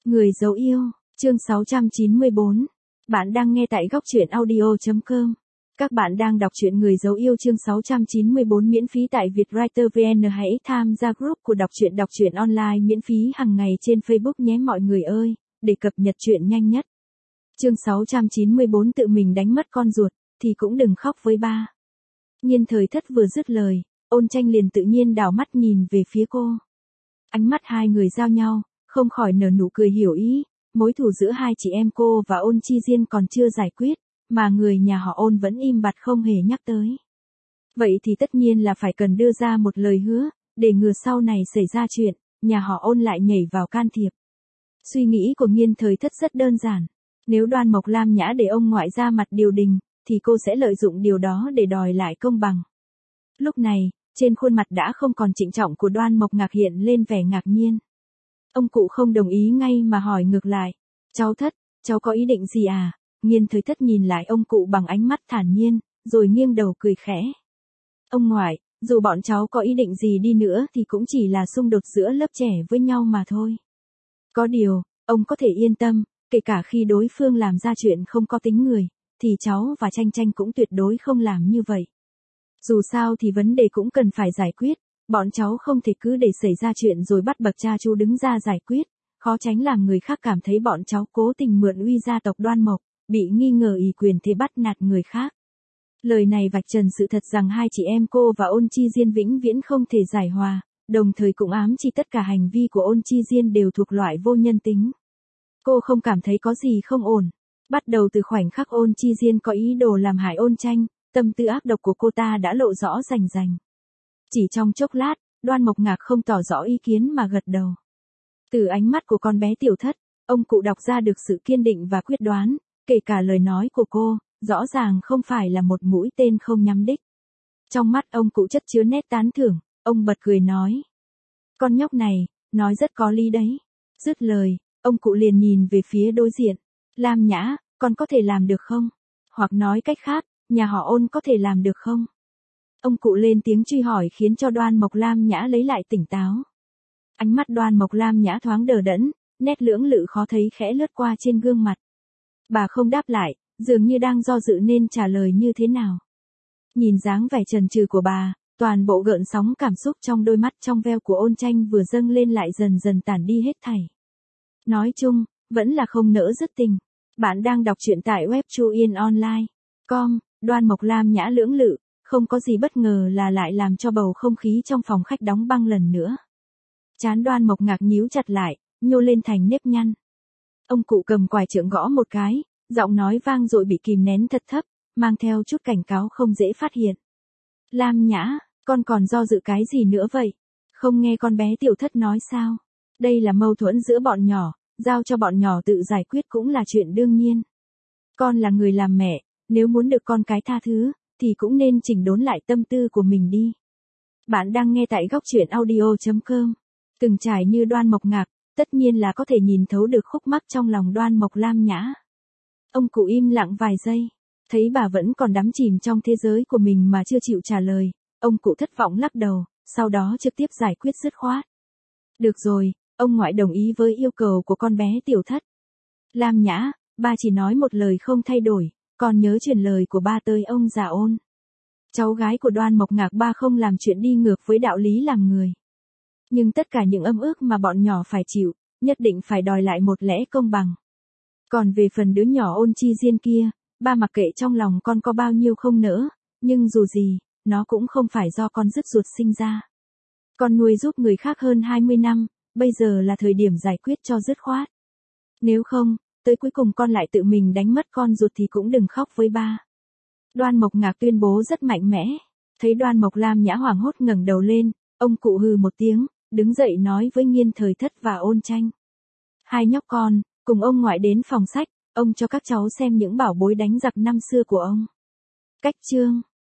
Người dấu yêu, chương 694. Bạn đang nghe tại góc truyện audio.com. Các bạn đang đọc truyện Người dấu yêu chương 694 miễn phí tại Vietwriter VN. Hãy tham gia group của đọc truyện online miễn phí hàng ngày trên Facebook nhé mọi người ơi, để cập nhật truyện nhanh nhất. Chương 694 tự mình đánh mất con ruột, thì cũng đừng khóc với ba. Nhiên Thời Thất vừa dứt lời, Ôn Tranh liền tự nhiên đảo mắt nhìn về phía cô. Ánh mắt hai người giao nhau, không khỏi nở nụ cười hiểu ý, mối thù giữa hai chị em cô và Ôn Chi Diên còn chưa giải quyết, mà người nhà họ Ôn vẫn im bặt không hề nhắc tới. Vậy thì tất nhiên là phải cần đưa ra một lời hứa, để ngừa sau này xảy ra chuyện, nhà họ Ôn lại nhảy vào can thiệp. Suy nghĩ của Nhiên Thời Thất rất đơn giản, nếu Đoan Mộc Lam Nhã để ông ngoại ra mặt điều đình, thì cô sẽ lợi dụng điều đó để đòi lại công bằng. Lúc này, trên khuôn mặt đã không còn trịnh trọng của Đoan Mộc Ngạc hiện lên vẻ ngạc nhiên. Ông cụ không đồng ý ngay mà hỏi ngược lại, cháu Thất, cháu có ý định gì à? Nhiên Thời Thất nhìn lại ông cụ bằng ánh mắt thản nhiên, rồi nghiêng đầu cười khẽ. Ông ngoại, dù bọn cháu có ý định gì đi nữa thì cũng chỉ là xung đột giữa lớp trẻ với nhau mà thôi. Có điều, ông có thể yên tâm, kể cả khi đối phương làm ra chuyện không có tính người, thì cháu và Tranh Tranh cũng tuyệt đối không làm như vậy. Dù sao thì vấn đề cũng cần phải giải quyết, bọn cháu không thể cứ để xảy ra chuyện rồi bắt bậc cha chú đứng ra giải quyết, khó tránh làm người khác cảm thấy bọn cháu cố tình mượn uy gia tộc Đoan Mộc, bị nghi ngờ ỷ quyền thế bắt nạt người khác. Lời này vạch trần sự thật rằng hai chị em cô và Ôn Chi Diên vĩnh viễn không thể giải hòa, đồng thời cũng ám chỉ tất cả hành vi của Ôn Chi Diên đều thuộc loại vô nhân tính. Cô không cảm thấy có gì không ổn. Bắt đầu từ khoảnh khắc Ôn Chi Diên có ý đồ làm hại Ôn Tranh, tâm tư ác độc của cô ta đã lộ rõ rành rành. Chỉ trong chốc lát, Đoan Mộc Ngạc không tỏ rõ ý kiến mà gật đầu. Từ ánh mắt của con bé Tiểu Thất, ông cụ đọc ra được sự kiên định và quyết đoán, kể cả lời nói của cô, rõ ràng không phải là một mũi tên không nhắm đích. Trong mắt ông cụ chất chứa nét tán thưởng, ông bật cười nói. Con nhóc này, nói rất có lý đấy. Dứt lời, ông cụ liền nhìn về phía đối diện. Lam Nhã, con có thể làm được không? Hoặc nói cách khác, nhà họ Ôn có thể làm được không? Ông cụ lên tiếng truy hỏi khiến cho Đoan Mộc Lam Nhã lấy lại tỉnh táo. Ánh mắt Đoan Mộc Lam Nhã thoáng đờ đẫn, nét lưỡng lự khó thấy khẽ lướt qua trên gương mặt. Bà không đáp lại, dường như đang do dự nên trả lời như thế nào. Nhìn dáng vẻ chần chừ của bà, toàn bộ gợn sóng cảm xúc trong đôi mắt trong veo của Ôn Tranh vừa dâng lên lại dần dần tản đi hết thảy. Nói chung, vẫn là không nỡ dứt tình. Bạn đang đọc truyện tại web chuyenonline.com. Đoan Mộc Lam Nhã lưỡng lự, không có gì bất ngờ là lại làm cho bầu không khí trong phòng khách đóng băng lần nữa. Trán Đoan Mộc Ngạc nhíu chặt lại, nhô lên thành nếp nhăn. Ông cụ cầm quải trượng gõ một cái, giọng nói vang dội bị kìm nén thật thấp, mang theo chút cảnh cáo không dễ phát hiện. Lam Nhã, con còn do dự cái gì nữa vậy? Không nghe con bé Tiểu Thất nói sao? Đây là mâu thuẫn giữa bọn nhỏ, giao cho bọn nhỏ tự giải quyết cũng là chuyện đương nhiên. Con là người làm mẹ, nếu muốn được con cái tha thứ, thì cũng nên chỉnh đốn lại tâm tư của mình đi. Bạn đang nghe tại góc truyện audio.com. Từng trải như Đoan Mộc Ngạc, tất nhiên là có thể nhìn thấu được khúc mắc trong lòng Đoan Mộc Lam Nhã. Ông cụ im lặng vài giây, thấy bà vẫn còn đắm chìm trong thế giới của mình mà chưa chịu trả lời, ông cụ thất vọng lắc đầu, sau đó trực tiếp giải quyết dứt khoát. Được rồi, ông ngoại đồng ý với yêu cầu của con bé Tiểu Thất. Lam Nhã, ba chỉ nói một lời không thay đổi, còn nhớ truyền lời của ba tới ông già Ôn. Cháu gái của Đoan Mộc Ngạc ba không làm chuyện đi ngược với đạo lý làm người. Nhưng tất cả những âm ức mà bọn nhỏ phải chịu, nhất định phải đòi lại một lẽ công bằng. Còn về phần đứa nhỏ Ôn Chi Diên kia, ba mặc kệ trong lòng con có bao nhiêu không nỡ, nhưng dù gì, nó cũng không phải do con dứt ruột sinh ra. Con nuôi giúp người khác hơn 20 năm, bây giờ là thời điểm giải quyết cho dứt khoát. Nếu không, tới cuối cùng con lại tự mình đánh mất con ruột thì cũng đừng khóc với ba. Đoan Mộc Ngạc tuyên bố rất mạnh mẽ. Thấy Đoan Mộc Lam Nhã hoảng hốt ngẩng đầu lên, ông cụ hừ một tiếng, đứng dậy nói với Nhiên Thời Thất và Ôn Tranh. Hai nhóc con, cùng ông ngoại đến phòng sách, ông cho các cháu xem những bảo bối đánh giặc năm xưa của ông. Cách chương